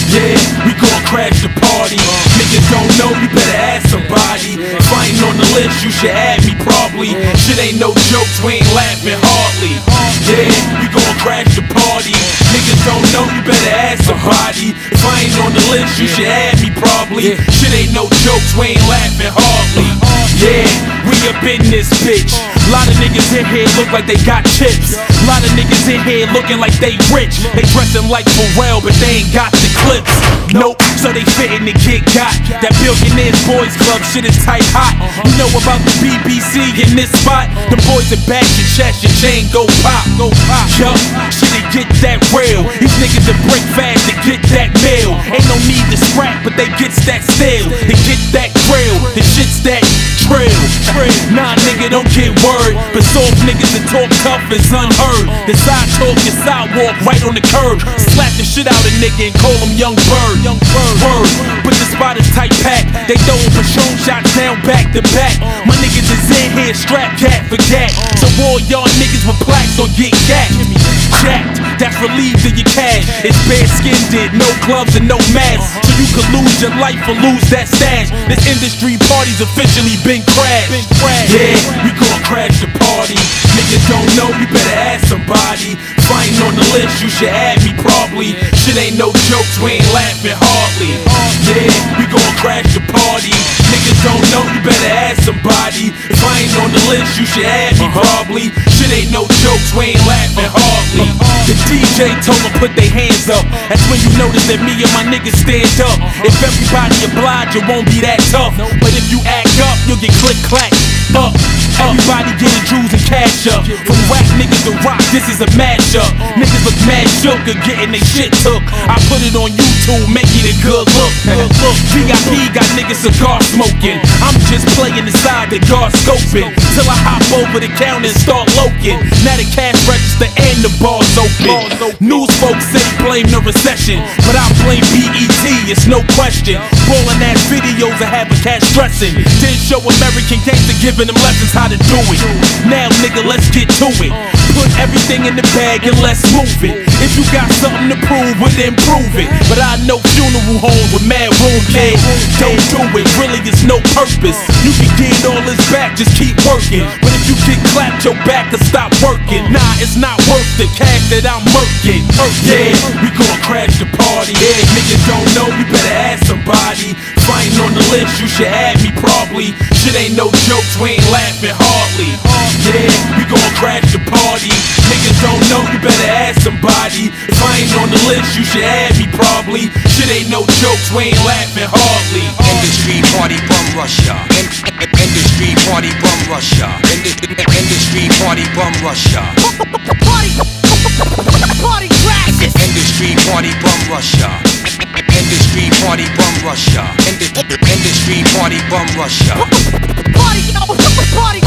Yeah, we gon' crash the party. Niggas don't know, you better ask somebody. If I ain't on the list, you should add me probably. Shit ain't no jokes, we ain't laughing hardly. Yeah, we gon' crash the party. Niggas don't know, you better ask somebody. If I ain't on the list, you should add me probably. Shit ain't no jokes, we ain't laughing hardly. Yeah, we up in this bitch. Lot of niggas in here look like they got chips. Lot of niggas in here looking like they rich. They dressin' like Pharrell, but they ain't got the clips. Nope, so they fittin' to get got. That Billionaires Boys Club shit is tight hot. You know about the BBC in this spot? The boys that bash your chest, your chain go pop. Yup, shit they get that real. These niggas that break fast to get that mail. Ain't no need to scrap, but they gets that stale. They get that grill, the shit's that trail. Nah, nigga, don't get worried. But soft niggas that talk tough is unheard. The side talk is sidewalk right on the curb. Slap the shit out a nigga and call him Young Bird. Word, but the spot is tight packed. They throwin' Patron shots down back to back. My niggas is in here strapped cat for cat. So all y'all niggas with plaques gon' get jacked. That's relieved of your cash. It's bare skinned, no gloves and no mask. So you could lose your life or lose that stash. This industry party's officially been crashed. Yeah, we gon' crash the party. Niggas don't know, you better ask somebody. If I ain't on the list, you should add me probably. Shit ain't no jokes, we ain't laughing hardly. Yeah, we gon' crash the party. Niggas don't know, you better ask somebody. If I ain't on the list, you should add me probably. Shit ain't no jokes, we ain't laughing hardly. The DJ told them put their hands up. That's when you notice that me and my niggas stand up. If everybody oblige, it won't be that tough. But if you act up, you'll get click clack up. Everybody getting jewels and cash up. From rap niggas to rock, this is a mashup. Niggas look mad shook or getting they shit took. I put it on YouTube, make it a good look. VIP got niggas cigar smoking. I'm just playing the side that God scoping. Till I hop over the counter and start loking. Now the cash register and the bar's open. News folks say blame the recession, but I blame BET, it's no question. Ballin' ass videos of having cash stressing. Then show American gangster giving them lessons how to do it. Now nigga, let's get to it. Put everything in the bag and let's move it. If you got something to prove, well then prove it. But I know funeral homes with mad room kid. Don't do it, really it's no purpose. You can get all this back, just keep working. But if you get clapped, your back to stop working. Nah, it's not worth the cash that I'm murking. Yeah, we gon' crash the party. Yeah, niggas don't know, you better ask somebody. If I ain't on the list, you should add me probably. Shit ain't no jokes, we ain't laughing hardly. Yeah, we gon' crash the party. Niggas don't know, you better ask somebody. If I ain't on the list, you should add me probably. Shit ain't no jokes, we ain't laughing hardly. Industry party bum Russia. Industry party bum Russia. Industry party bum Russia. Party crashes. Industry party bum Russia. Industry party bum Russia. Industry party bum Russia. Party